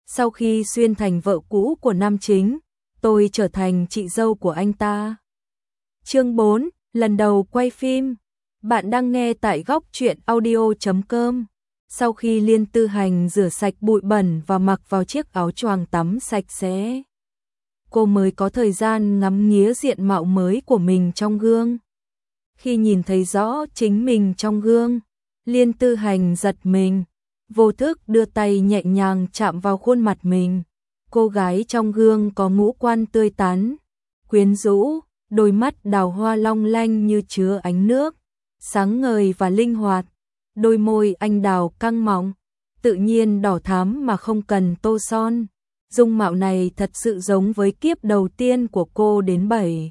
Sau khi xuyên thành vợ cũ của nam chính, tôi trở thành chị dâu của anh ta. Chương 4, lần đầu quay phim. Bạn đang nghe tại góc truyện audio.com. Sau khi Liên Tư Hành rửa sạch bụi bẩn và mặc vào chiếc áo choàng tắm sạch sẽ, cô mới có thời gian ngắm nghía diện mạo mới của mình trong gương. Khi nhìn thấy rõ chính mình trong gương, Liên Tư Hành giật mình, vô thức đưa tay nhẹ nhàng chạm vào khuôn mặt mình. Cô gái trong gương có ngũ quan tươi tắn, quyến rũ, đôi mắt đào hoa long lanh như chứa ánh nước, sáng ngời và linh hoạt, đôi môi anh đào căng mọng, tự nhiên đỏ thắm mà không cần tô son. Dung mạo này thật sự giống với kiếp đầu tiên của cô đến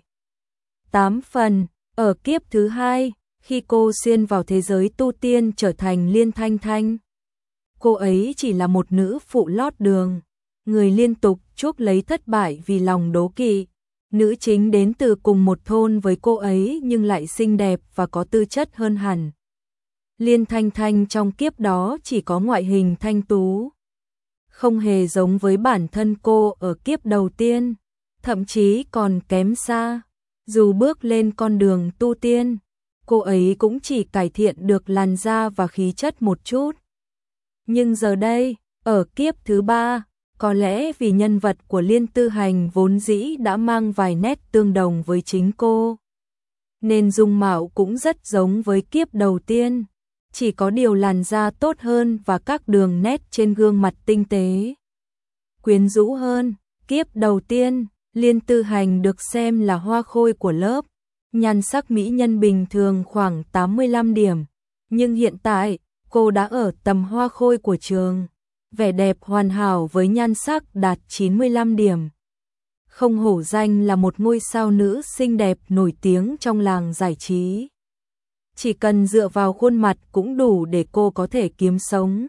7-8 phần. Ở kiếp thứ hai, khi cô xuyên vào thế giới tu tiên trở thành Liên Thanh Thanh, cô ấy chỉ là một nữ phụ lót đường, người liên tục chuốc lấy thất bại vì lòng đố kỵ. Nữ chính đến từ cùng một thôn với cô ấy nhưng lại xinh đẹp và có tư chất hơn hẳn. Liên Thanh Thanh trong kiếp đó chỉ có ngoại hình thanh tú, không hề giống với bản thân cô ở kiếp đầu tiên, thậm chí còn kém xa. Dù bước lên con đường tu tiên, cô ấy cũng chỉ cải thiện được làn da và khí chất một chút. Nhưng giờ đây, ở kiếp thứ ba, có lẽ vì nhân vật của Liên Tư Hành vốn dĩ đã mang vài nét tương đồng với chính cô, nên dung mạo cũng rất giống với kiếp đầu tiên, chỉ có điều làn da tốt hơn và các đường nét trên gương mặt tinh tế, quyến rũ hơn. Kiếp đầu tiên, Liên Tư Hành được xem là hoa khôi của lớp, nhan sắc mỹ nhân bình thường khoảng 85 điểm, nhưng hiện tại, cô đã ở tầm hoa khôi của trường, vẻ đẹp hoàn hảo với nhan sắc đạt 95 điểm. Không hổ danh là một ngôi sao nữ xinh đẹp nổi tiếng trong làng giải trí. Chỉ cần dựa vào khuôn mặt cũng đủ để cô có thể kiếm sống.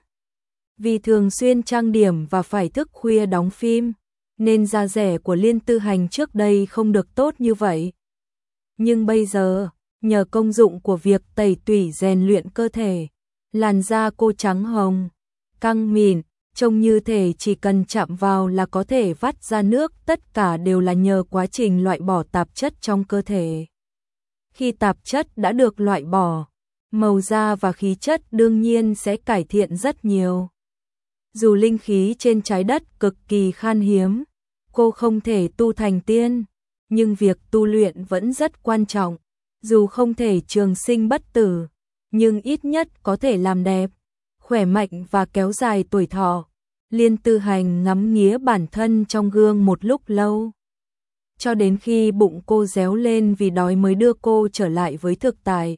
Vì thường xuyên trang điểm và phải thức khuya đóng phim, nên da dẻ của Liên Tư Hành trước đây không được tốt như vậy. Nhưng bây giờ, nhờ công dụng của việc tẩy tủy rèn luyện cơ thể, làn da cô trắng hồng, căng mịn, trông như thể chỉ cần chạm vào là có thể vắt ra nước, tất cả đều là nhờ quá trình loại bỏ tạp chất trong cơ thể. Khi tạp chất đã được loại bỏ, màu da và khí chất đương nhiên sẽ cải thiện rất nhiều. Dù linh khí trên trái đất cực kỳ khan hiếm, cô không thể tu thành tiên, nhưng việc tu luyện vẫn rất quan trọng. Dù không thể trường sinh bất tử, nhưng ít nhất có thể làm đẹp, khỏe mạnh và kéo dài tuổi thọ. Liên Tư Hành ngắm nghía bản thân trong gương một lúc lâu, cho đến khi bụng cô réo lên vì đói mới đưa cô trở lại với thực tại.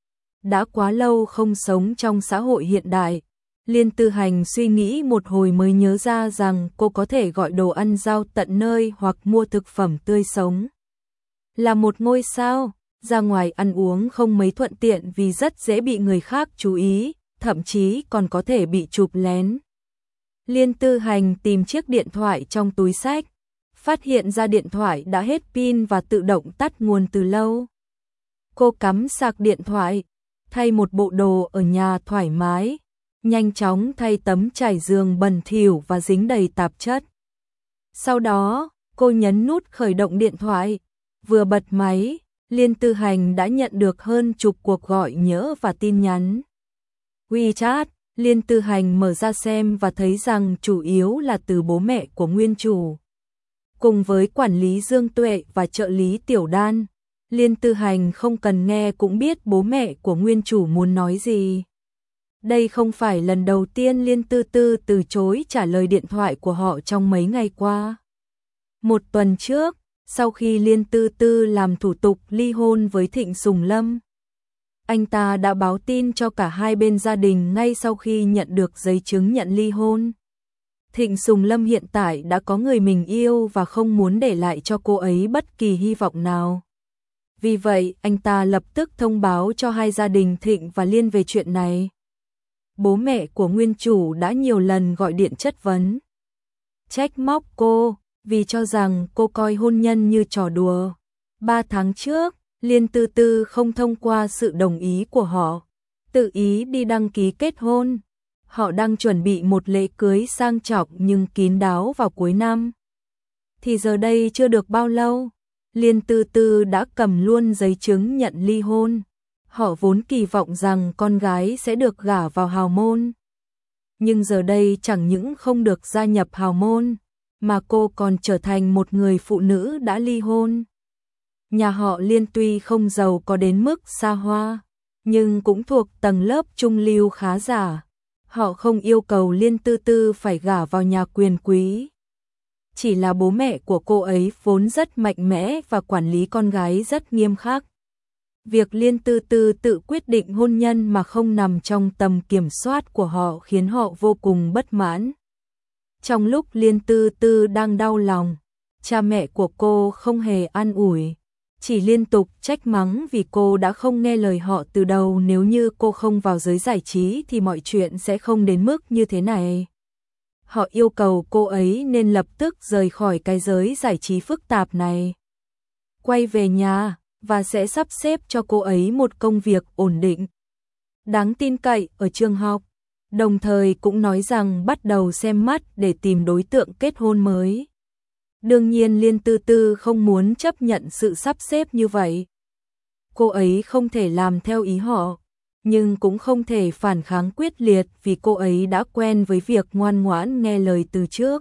Đã quá lâu không sống trong xã hội hiện đại, Liên Tư Hành suy nghĩ một hồi mới nhớ ra rằng cô có thể gọi đồ ăn giao tận nơi hoặc mua thực phẩm tươi sống. Là một ngôi sao, ra ngoài ăn uống không mấy thuận tiện vì rất dễ bị người khác chú ý, thậm chí còn có thể bị chụp lén. Liên Tư Hành tìm chiếc điện thoại trong túi xách, phát hiện ra điện thoại đã hết pin và tự động tắt nguồn từ lâu. Cô cắm sạc điện thoại, thay một bộ đồ ở nhà thoải mái, nhanh chóng thay tấm trải giường bẩn thỉu và dính đầy tạp chất. Sau đó, cô nhấn nút khởi động điện thoại, vừa bật máy, Liên Tư Hành đã nhận được hơn chục cuộc gọi nhỡ và tin nhắn WeChat. Liên Tư Hành mở ra xem và thấy rằng chủ yếu là từ bố mẹ của nguyên chủ, cùng với quản lý Dương Tuệ và trợ lý Tiểu Đan. Liên Tư Hành không cần nghe cũng biết bố mẹ của nguyên chủ muốn nói gì. Đây không phải lần đầu tiên Liên Tư Tư từ chối trả lời điện thoại của họ trong mấy ngày qua. Một tuần trước, sau khi Liên Tư Tư làm thủ tục ly hôn với Thịnh Sùng Lâm, anh ta đã báo tin cho cả hai bên gia đình ngay sau khi nhận được giấy chứng nhận ly hôn. Thịnh Sùng Lâm hiện tại đã có người mình yêu và không muốn để lại cho cô ấy bất kỳ hy vọng nào. Vì vậy, anh ta lập tức thông báo cho hai gia đình Thịnh và Liên về chuyện này. Bố mẹ của nguyên chủ đã nhiều lần gọi điện chất vấn, trách móc cô, vì cho rằng cô coi hôn nhân như trò đùa. 3 tháng trước, Liên Tư Tư không thông qua sự đồng ý của họ, tự ý đi đăng ký kết hôn. Họ đang chuẩn bị một lễ cưới sang trọng nhưng kín đáo vào cuối năm. Thì giờ đây chưa được bao lâu, Liên Tư Tư đã cầm luôn giấy chứng nhận ly hôn. Họ vốn kỳ vọng rằng con gái sẽ được gả vào hào môn. Nhưng giờ đây chẳng những không được gia nhập hào môn, mà cô còn trở thành một người phụ nữ đã ly hôn. Nhà họ Liên tuy không giàu có đến mức xa hoa, nhưng cũng thuộc tầng lớp trung lưu khá giả. Họ không yêu cầu Liên Tư Tư phải gả vào nhà quyền quý. Chỉ là bố mẹ của cô ấy vốn rất mạnh mẽ và quản lý con gái rất nghiêm khắc. Việc Liên Tư Tư tự quyết định hôn nhân mà không nằm trong tầm kiểm soát của họ khiến họ vô cùng bất mãn. Trong lúc Liên Tư Tư đang đau lòng, cha mẹ của cô không hề an ủi, chỉ liên tục trách mắng vì cô đã không nghe lời họ từ đầu. Nếu như cô không vào giới giải trí thì mọi chuyện sẽ không đến mức như thế này. Họ yêu cầu cô ấy nên lập tức rời khỏi cái giới giải trí phức tạp này, quay về nhà và sẽ sắp xếp cho cô ấy một công việc ổn định, đáng tin cậy ở trường học. Đồng thời cũng nói rằng bắt đầu xem mắt để tìm đối tượng kết hôn mới. Đương nhiên Liên Tư Tư không muốn chấp nhận sự sắp xếp như vậy. Cô ấy không thể làm theo ý họ, nhưng cũng không thể phản kháng quyết liệt vì cô ấy đã quen với việc ngoan ngoãn nghe lời từ trước.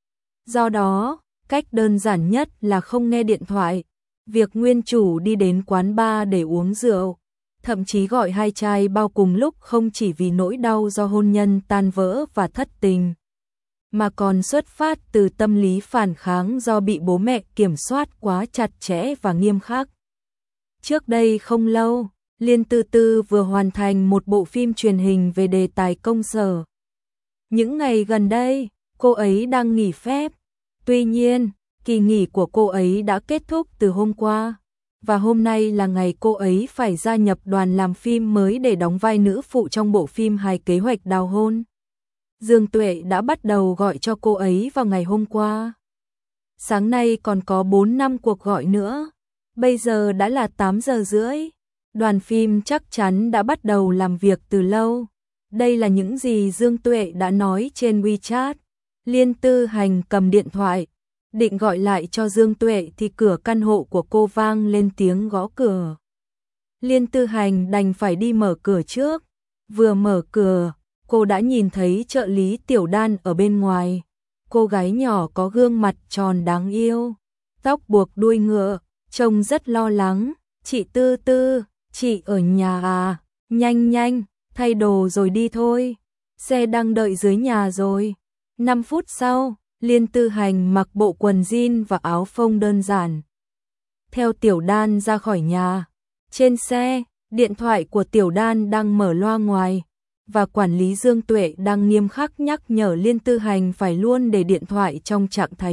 Do đó, cách đơn giản nhất là không nghe điện thoại. Việc nguyên chủ đi đến quán bar để uống rượu, thậm chí gọi 2 chai bao cùng lúc không chỉ vì nỗi đau do hôn nhân tan vỡ và thất tình, mà còn xuất phát từ tâm lý phản kháng do bị bố mẹ kiểm soát quá chặt chẽ và nghiêm khắc. Trước đây không lâu, Liên Tư Tư vừa hoàn thành một bộ phim truyền hình về đề tài công sở. Những ngày gần đây, cô ấy đang nghỉ phép. Tuy nhiên, kỳ nghỉ của cô ấy đã kết thúc từ hôm qua, và hôm nay là ngày cô ấy phải gia nhập đoàn làm phim mới để đóng vai nữ phụ trong bộ phim hài kế hoạch đào hôn. Dương Tuệ đã bắt đầu gọi cho cô ấy vào ngày hôm qua. Sáng nay còn có 4-5 cuộc gọi nữa. Bây giờ đã là 8 giờ rưỡi. Đoàn phim chắc chắn đã bắt đầu làm việc từ lâu. Đây là những gì Dương Tuệ đã nói trên WeChat. Liên Tư Hành cầm điện thoại, định gọi lại cho Dương Tuệ thì cửa căn hộ của cô vang lên tiếng gõ cửa. Liên Tư Hành đành phải đi mở cửa trước. Vừa mở cửa, cô đã nhìn thấy trợ lý Tiểu Đan ở bên ngoài. Cô gái nhỏ có gương mặt tròn đáng yêu, tóc buộc đuôi ngựa, trông rất lo lắng. Chị Tư Tư, chị ở nhà à? Nhanh nhanh, thay đồ rồi đi thôi. Xe đang đợi dưới nhà rồi. 5 phút sau, Liên Tư Hành mặc bộ quần jean và áo phông đơn giản, theo Tiểu Đan ra khỏi nhà. Trên xe, điện thoại của Tiểu Đan đang mở loa ngoài, và quản lý Dương Tuệ đang nghiêm khắc nhắc nhở Liên Tư Hành phải luôn để điện thoại trong trạng thái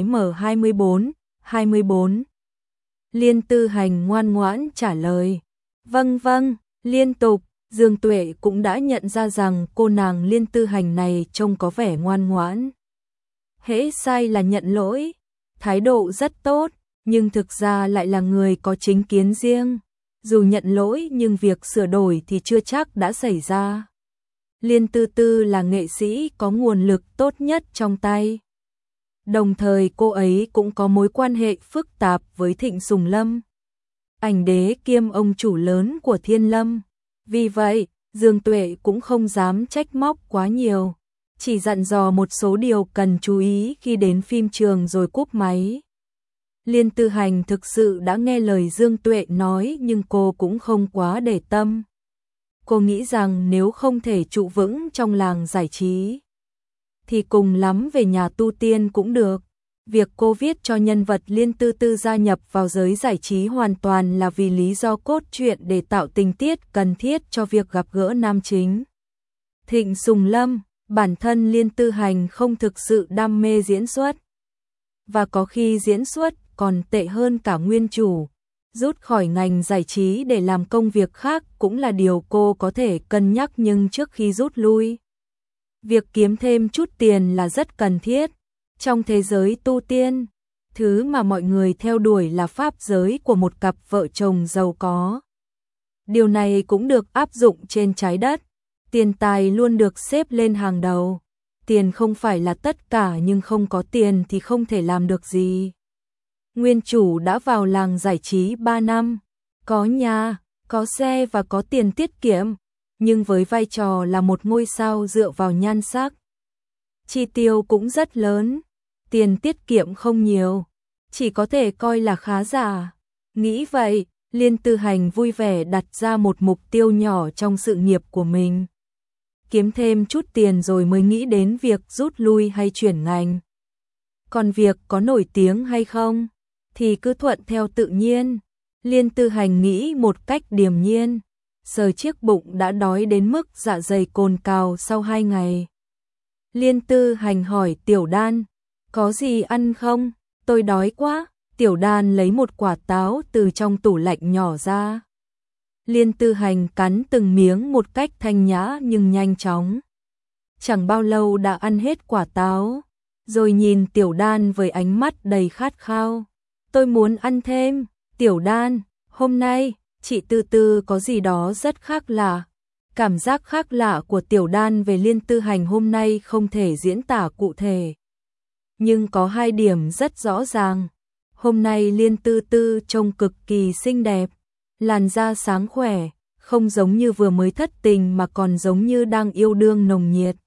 M24. Liên Tư Hành ngoan ngoãn trả lời, vâng vâng, liên tục. Dương Tuệ cũng đã nhận ra rằng cô nàng Liên Tư Hành này trông có vẻ ngoan ngoãn. Hễ sai là nhận lỗi, thái độ rất tốt, nhưng thực ra lại là người có chính kiến riêng. Dù nhận lỗi nhưng việc sửa đổi thì chưa chắc đã xảy ra. Liên Tư Tư là nghệ sĩ có nguồn lực tốt nhất trong tay. Đồng thời cô ấy cũng có mối quan hệ phức tạp với Thịnh Sùng Lâm, ảnh đế kiêm ông chủ lớn của Thiên Lâm. Vì vậy, Dương Tuệ cũng không dám trách móc quá nhiều, chỉ dặn dò một số điều cần chú ý khi đến phim trường rồi cúp máy. Liên Tư Hành thực sự đã nghe lời Dương Tuệ nói nhưng cô cũng không quá để tâm. Cô nghĩ rằng nếu không thể trụ vững trong làng giải trí, thì cùng lắm về nhà tu tiên cũng được. Việc cô viết cho nhân vật Liên Tư Tư gia nhập vào giới giải trí hoàn toàn là vì lý do cốt truyện để tạo tình tiết cần thiết cho việc gặp gỡ nam chính Thịnh Sùng Lâm. Bản thân Liên Tư Hành không thực sự đam mê diễn xuất, và có khi diễn xuất còn tệ hơn cả nguyên chủ. Rút khỏi ngành giải trí để làm công việc khác cũng là điều cô có thể cân nhắc, nhưng trước khi rút lui, việc kiếm thêm chút tiền là rất cần thiết. Trong thế giới tu tiên, thứ mà mọi người theo đuổi là pháp giới của một cặp vợ chồng giàu có. Điều này cũng được áp dụng trên trái đất. Tiền tài luôn được xếp lên hàng đầu. Tiền không phải là tất cả, nhưng không có tiền thì không thể làm được gì. Nguyên chủ đã vào làng giải trí 3 năm, có nhà, có xe và có tiền tiết kiệm, nhưng với vai trò là một ngôi sao dựa vào nhan sắc, chi tiêu cũng rất lớn, tiền tiết kiệm không nhiều, chỉ có thể coi là khá giả. Nghĩ vậy, Liên Tư Hành vui vẻ đặt ra một mục tiêu nhỏ trong sự nghiệp của mình. Kiếm thêm chút tiền rồi mới nghĩ đến việc rút lui hay chuyển ngành. Còn việc có nổi tiếng hay không, thì cứ thuận theo tự nhiên. Liên Tư Hành nghĩ một cách điềm nhiên, sờ chiếc bụng đã đói đến mức dạ dày cồn cào sau 2 ngày. Liên Tư Hành hỏi Tiểu Đan, có gì ăn không? Tôi đói quá. Tiểu Đan lấy một quả táo từ trong tủ lạnh nhỏ ra. Liên Tư Hành cắn từng miếng một cách thanh nhã nhưng nhanh chóng. Chẳng bao lâu đã ăn hết quả táo, rồi nhìn Tiểu Đan với ánh mắt đầy khát khao. Tôi muốn ăn thêm. Tiểu Đan, hôm nay, chị Tư Tư có gì đó rất khác lạ. Cảm giác khác lạ của Tiểu Đan về Liên Tư Hành hôm nay không thể diễn tả cụ thể. Nhưng có 2 điểm rất rõ ràng. Hôm nay Liên Tư Tư trông cực kỳ xinh đẹp, làn da sáng khỏe, không giống như vừa mới thất tình mà còn giống như đang yêu đương nồng nhiệt.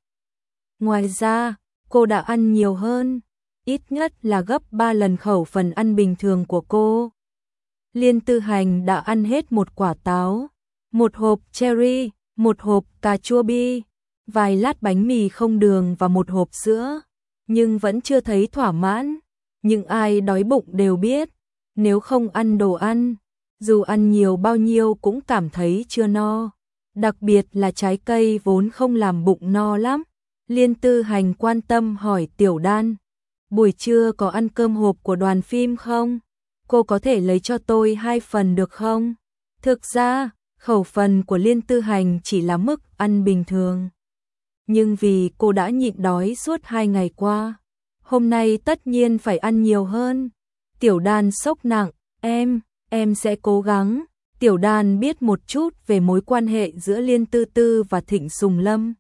Ngoài ra, cô đã ăn nhiều hơn, ít nhất là gấp 3 lần khẩu phần ăn bình thường của cô. Liên Tư Hành đã ăn hết một quả táo, một hộp cherry, một hộp cà chua bi, vài lát bánh mì không đường và một hộp sữa, nhưng vẫn chưa thấy thỏa mãn. Nhưng ai đói bụng đều biết, nếu không ăn đồ ăn, dù ăn nhiều bao nhiêu cũng cảm thấy chưa no. Đặc biệt là trái cây vốn không làm bụng no lắm. Liên Tư Hành quan tâm hỏi Tiểu Đan, buổi trưa có ăn cơm hộp của đoàn phim không? Cô có thể lấy cho tôi 2 phần được không? Thực ra, khẩu phần của Liên Tư Hành chỉ là mức ăn bình thường. Nhưng vì cô đã nhịn đói suốt 2 ngày qua, hôm nay tất nhiên phải ăn nhiều hơn. Tiểu Đan sốc nặng, em sẽ cố gắng. Tiểu Đan biết một chút về mối quan hệ giữa Liên Tư Tư và Thịnh Sùng Lâm.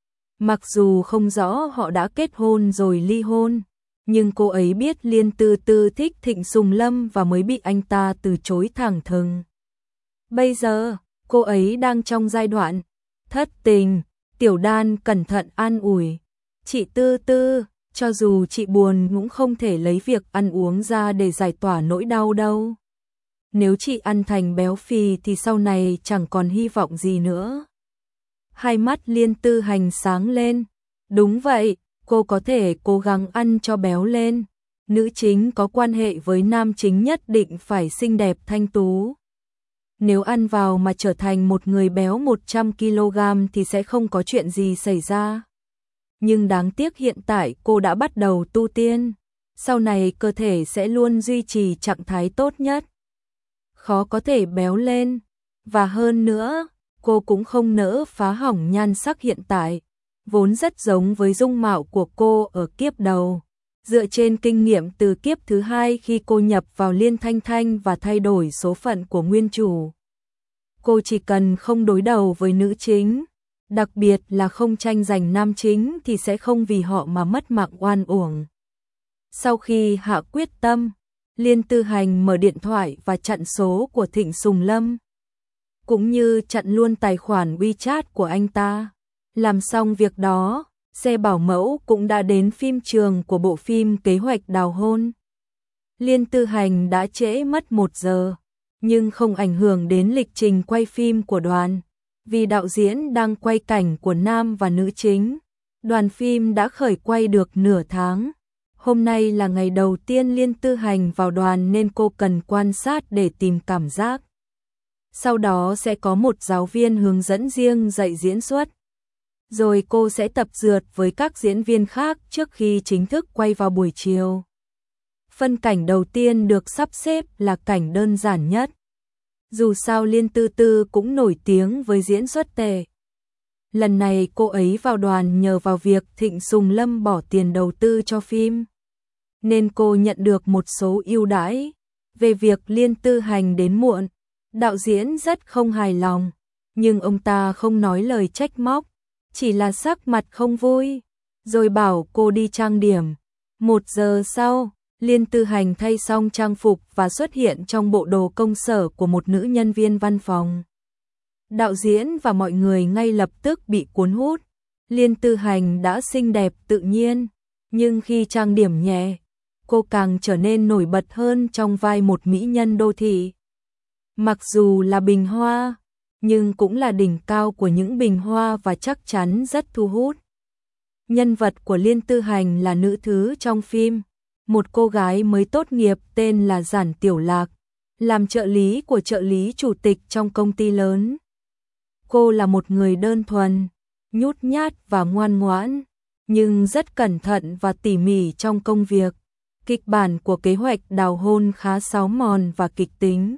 Mặc dù không rõ họ đã kết hôn rồi ly hôn, nhưng cô ấy biết Liên Tư Tư thích Thịnh Sùng Lâm và mới bị anh ta từ chối thẳng thừng. Bây giờ, cô ấy đang trong giai đoạn thất tình. Tiểu Đan cẩn thận an ủi, chị Tư Tư, cho dù chị buồn cũng không thể lấy việc ăn uống ra để giải tỏa nỗi đau đâu. Nếu chị ăn thành béo phì thì sau này chẳng còn hy vọng gì nữa. Hai mắt Liên Tư Hành sáng lên. Đúng vậy, cô có thể cố gắng ăn cho béo lên. Nữ chính có quan hệ với nam chính nhất định phải xinh đẹp thanh tú. Nếu ăn vào mà trở thành một người béo 100 kg thì sẽ không có chuyện gì xảy ra. Nhưng đáng tiếc hiện tại cô đã bắt đầu tu tiên, sau này cơ thể sẽ luôn duy trì trạng thái tốt nhất. Khó có thể béo lên, và hơn nữa, cô cũng không nỡ phá hỏng nhan sắc hiện tại, vốn rất giống với dung mạo của cô ở kiếp đầu. Dựa trên kinh nghiệm từ kiếp thứ 2 khi cô nhập vào Liên Thanh Thanh và thay đổi số phận của nguyên chủ, cô chỉ cần không đối đầu với nữ chính, đặc biệt là không tranh giành nam chính thì sẽ không vì họ mà mất mạng oan uổng. Sau khi hạ quyết tâm, Liên Tư Hành mở điện thoại và chặn số của Thịnh Sùng Lâm, cũng như chặn luôn tài khoản WeChat của anh ta. Làm xong việc đó, xe bảo mẫu cũng đã đến phim trường của bộ phim Kế hoạch đào hôn. Liên Tư Hành đã trễ mất 1 giờ, nhưng không ảnh hưởng đến lịch trình quay phim của đoàn. Vì đạo diễn đang quay cảnh của nam và nữ chính, đoàn phim đã khởi quay được nửa tháng. Hôm nay là ngày đầu tiên Liên Tư Hành vào đoàn nên cô cần quan sát để tìm cảm giác. Sau đó sẽ có một giáo viên hướng dẫn riêng dạy diễn xuất. Rồi cô sẽ tập dượt với các diễn viên khác trước khi chính thức quay vào buổi chiều. Phân cảnh đầu tiên được sắp xếp là cảnh đơn giản nhất. Dù sao Liên Tư Tư cũng nổi tiếng với diễn xuất tệ. Lần này cô ấy vào đoàn nhờ vào việc Thịnh Sùng Lâm bỏ tiền đầu tư cho phim, nên cô nhận được một số ưu đãi. Về việc Liên Tư Hành đến muộn, đạo diễn rất không hài lòng, nhưng ông ta không nói lời trách móc, chỉ là sắc mặt không vui, rồi bảo cô đi trang điểm. 1 giờ sau, Liên Tư Hành thay xong trang phục và xuất hiện trong bộ đồ công sở của một nữ nhân viên văn phòng. Đạo diễn và mọi người ngay lập tức bị cuốn hút. Liên Tư Hành đã xinh đẹp tự nhiên, nhưng khi trang điểm nhẹ, cô càng trở nên nổi bật hơn trong vai một mỹ nhân đô thị. Mặc dù là bình hoa, nhưng cũng là đỉnh cao của những bình hoa và chắc chắn rất thu hút. Nhân vật của Liên Tư Hành là nữ thứ trong phim, một cô gái mới tốt nghiệp tên là Giản Tiểu Lạc, làm trợ lý của trợ lý chủ tịch trong công ty lớn. Cô là một người đơn thuần, nhút nhát và ngoan ngoãn, nhưng rất cẩn thận và tỉ mỉ trong công việc. Kịch bản của kế hoạch đào hôn khá sáo mòn và kịch tính.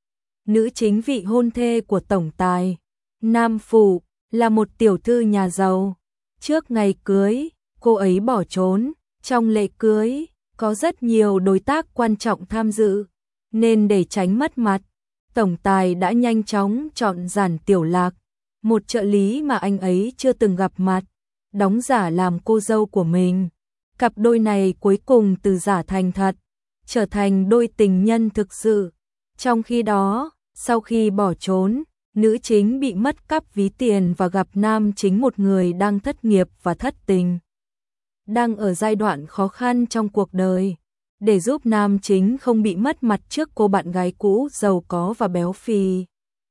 Nữ chính vị hôn thê của tổng tài Nam Phủ là một tiểu thư nhà giàu. Trước ngày cưới, cô ấy bỏ trốn. Trong lễ cưới, có rất nhiều đối tác quan trọng tham dự, nên để tránh mất mặt, tổng tài đã nhanh chóng chọn Giản Tiểu Lạc, một trợ lý mà anh ấy chưa từng gặp mặt, đóng giả làm cô dâu của mình. Cặp đôi này cuối cùng từ giả thành thật, trở thành đôi tình nhân thực sự. Trong khi đó, sau khi bỏ trốn, nữ chính bị mất cắp ví tiền và gặp nam chính, một người đang thất nghiệp và thất tình, đang ở giai đoạn khó khăn trong cuộc đời. Để giúp nam chính không bị mất mặt trước cô bạn gái cũ giàu có và béo phì,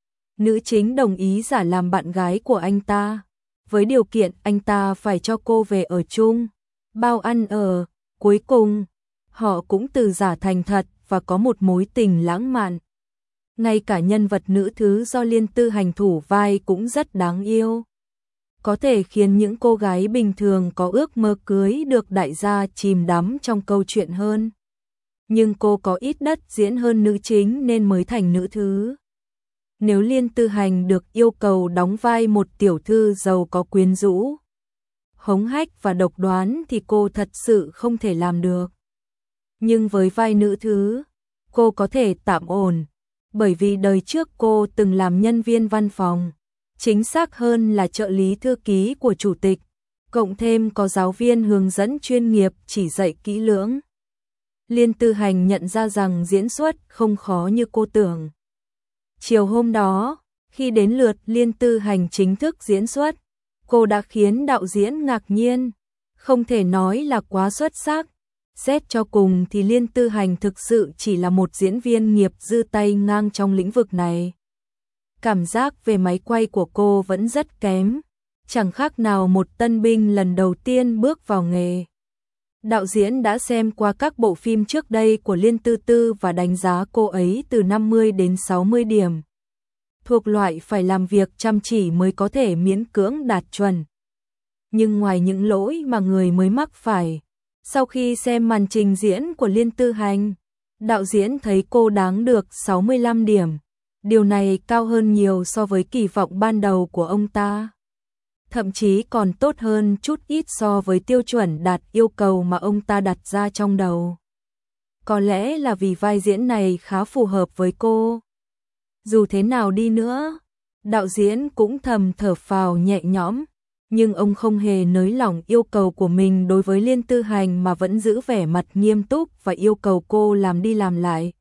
nữ chính đồng ý giả làm bạn gái của anh ta, với điều kiện anh ta phải cho cô về ở chung, bao ăn ở. Cuối cùng, họ cũng từ giả thành thật và có một mối tình lãng mạn. Ngay cả nhân vật nữ thứ do Liên Tư Hành thủ vai cũng rất đáng yêu, có thể khiến những cô gái bình thường có ước mơ cưới được đại gia chìm đắm trong câu chuyện hơn. Nhưng cô có ít đất diễn hơn nữ chính nên mới thành nữ thứ. Nếu Liên Tư Hành được yêu cầu đóng vai một tiểu thư giàu có quyến rũ, hống hách và độc đoán thì cô thật sự không thể làm được. Nhưng với vai nữ thứ, cô có thể tạm ổn, bởi vì đời trước cô từng làm nhân viên văn phòng, chính xác hơn là trợ lý thư ký của chủ tịch, cộng thêm có giáo viên hướng dẫn chuyên nghiệp chỉ dạy kỹ lưỡng. Liên Tư Hành nhận ra rằng diễn xuất không khó như cô tưởng. Chiều hôm đó, khi đến lượt Liên Tư Hành chính thức diễn xuất, cô đã khiến đạo diễn ngạc nhiên, không thể nói là quá xuất sắc. Xét cho cùng thì Liên Tư Hành thực sự chỉ là một diễn viên nghiệp dư tay ngang trong lĩnh vực này. Cảm giác về máy quay của cô vẫn rất kém, chẳng khác nào một tân binh lần đầu tiên bước vào nghề. Đạo diễn đã xem qua các bộ phim trước đây của Liên Tư Tư và đánh giá cô ấy từ 50 đến 60 điểm. Thuộc loại phải làm việc chăm chỉ mới có thể miễn cưỡng đạt chuẩn. Nhưng ngoài những lỗi mà người mới mắc phải, sau khi xem màn trình diễn của Liên Tư Hành, đạo diễn thấy cô đáng được 65 điểm. Điều này cao hơn nhiều so với kỳ vọng ban đầu của ông ta. Thậm chí còn tốt hơn chút ít so với tiêu chuẩn đạt yêu cầu mà ông ta đặt ra trong đầu. Có lẽ là vì vai diễn này khá phù hợp với cô. Dù thế nào đi nữa, đạo diễn cũng thầm thở phào nhẹ nhõm, nhưng ông không hề nới lỏng yêu cầu của mình đối với Liên Tư Hành mà vẫn giữ vẻ mặt nghiêm túc và yêu cầu cô làm đi làm lại.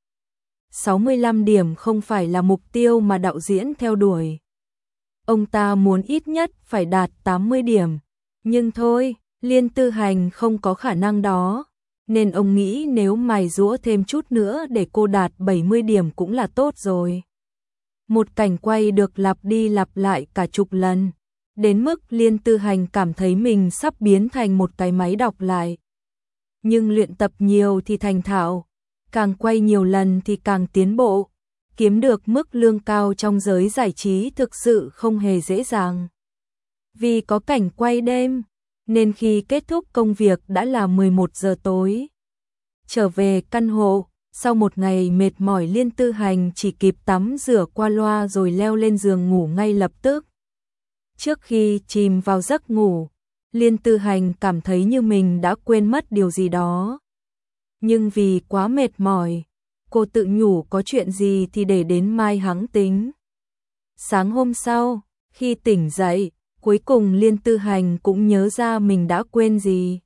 65 điểm không phải là mục tiêu mà đạo diễn theo đuổi. Ông ta muốn ít nhất phải đạt 80 điểm. Nhưng thôi, Liên Tư Hành không có khả năng đó, nên ông nghĩ nếu mài giũa thêm chút nữa để cô đạt 70 điểm cũng là tốt rồi. Một cảnh quay được lặp đi lặp lại cả chục lần, đến mức Liên Tư Hành cảm thấy mình sắp biến thành một cái máy đọc lại. Nhưng luyện tập nhiều thì thành thạo, càng quay nhiều lần thì càng tiến bộ. Kiếm được mức lương cao trong giới giải trí thực sự không hề dễ dàng. Vì có cảnh quay đêm, nên khi kết thúc công việc đã là 11 giờ tối. Trở về căn hộ, sau một ngày mệt mỏi Liên Tư Hành chỉ kịp tắm rửa qua loa rồi leo lên giường ngủ ngay lập tức. Trước khi chìm vào giấc ngủ, Liên Tư Hành cảm thấy như mình đã quên mất điều gì đó. Nhưng vì quá mệt mỏi, cô tự nhủ có chuyện gì thì để đến mai hẵng tính. Sáng hôm sau, khi tỉnh dậy, Cuối cùng Liên Tư Hành cũng nhớ ra mình đã quên gì.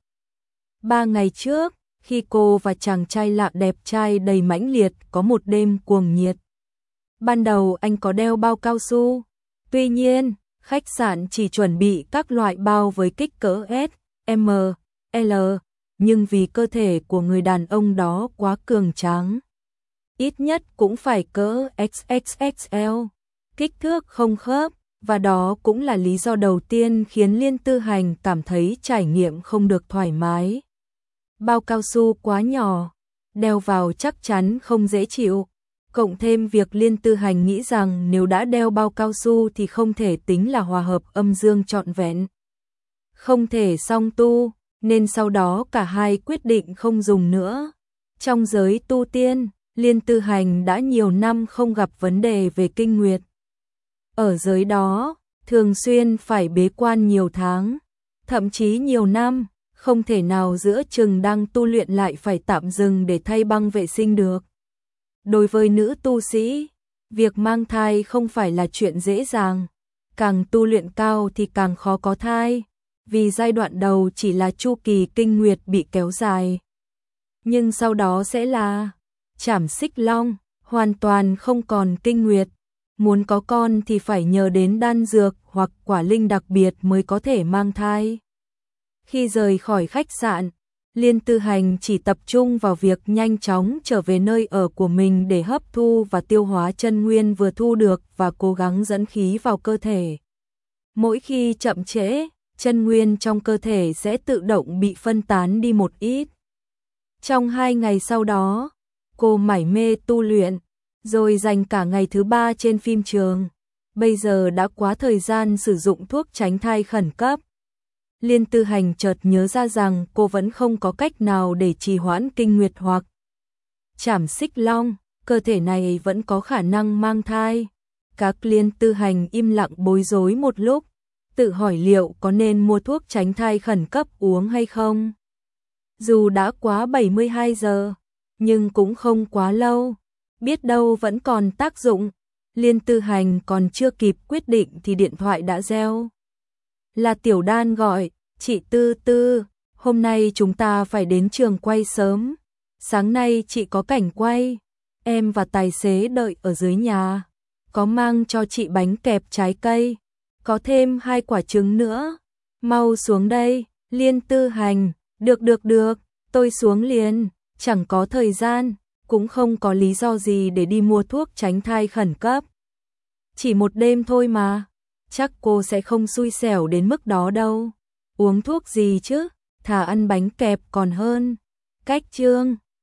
3 ngày trước, khi cô và chàng trai lạ đẹp trai đầy mãnh liệt có một đêm cuồng nhiệt. Ban đầu anh có đeo bao cao su. Tuy nhiên, khách sạn chỉ chuẩn bị các loại bao với kích cỡ S, M, L, nhưng vì cơ thể của người đàn ông đó quá cường tráng, ít nhất cũng phải cỡ XXXL, kích thước không khớp, và đó cũng là lý do đầu tiên khiến Liên Tư Hành cảm thấy trải nghiệm không được thoải mái. Bao cao su quá nhỏ, đeo vào chắc chắn không dễ chịu, cộng thêm việc Liên Tư Hành nghĩ rằng nếu đã đeo bao cao su thì không thể tính là hòa hợp âm dương trọn vẹn, không thể song tu, nên sau đó cả hai quyết định không dùng nữa. Trong giới tu tiên, Liên Tư Hành đã nhiều năm không gặp vấn đề về kinh nguyệt. Ở giới đó, thường xuyên phải bế quan nhiều tháng, thậm chí nhiều năm, không thể nào giữa chừng đang tu luyện lại phải tạm dừng để thay băng vệ sinh được. Đối với nữ tu sĩ, việc mang thai không phải là chuyện dễ dàng, càng tu luyện cao thì càng khó có thai, vì giai đoạn đầu chỉ là chu kỳ kinh nguyệt bị kéo dài. Nhưng sau đó sẽ là Trảm Xích Long, hoàn toàn không còn kinh nguyệt. Muốn có con thì phải nhờ đến đan dược hoặc quả linh đặc biệt mới có thể mang thai. Khi rời khỏi khách sạn, Liên Tư Hành chỉ tập trung vào việc nhanh chóng trở về nơi ở của mình để hấp thu và tiêu hóa chân nguyên vừa thu được và cố gắng dẫn khí vào cơ thể. Mỗi khi chậm trễ, chân nguyên trong cơ thể sẽ tự động bị phân tán đi một ít. Trong 2 ngày sau đó, cô mải mê tu luyện, rồi dành cả ngày thứ 3 trên phim trường. Bây giờ đã quá thời gian sử dụng thuốc tránh thai khẩn cấp. Liên Tư Hành chợt nhớ ra rằng cô vẫn không có cách nào để trì hoãn kinh nguyệt hoặc Trảm Xích Long, cơ thể này vẫn có khả năng mang thai. Các Liên Tư Hành im lặng bối rối một lúc, tự hỏi liệu có nên mua thuốc tránh thai khẩn cấp uống hay không. Dù đã quá 72 giờ, nhưng cũng không quá lâu, biết đâu vẫn còn tác dụng. Liên Tư Hành còn chưa kịp quyết định thì điện thoại đã reo. Là Tiểu Đan gọi, chị Tư Tư, hôm nay chúng ta phải đến trường quay sớm. Sáng nay chị có cảnh quay, em và tài xế đợi ở dưới nhà. Có mang cho chị bánh kẹp trái cây, có thêm 2 quả trứng nữa. Mau xuống đây, Liên Tư Hành, được, tôi xuống liền, chẳng có thời gian, cũng không có lý do gì để đi mua thuốc tránh thai khẩn cấp. Chỉ một đêm thôi mà, chắc cô sẽ không xui xẻo đến mức đó đâu. Uống thuốc gì chứ, thà ăn bánh kẹp còn hơn. Cách chương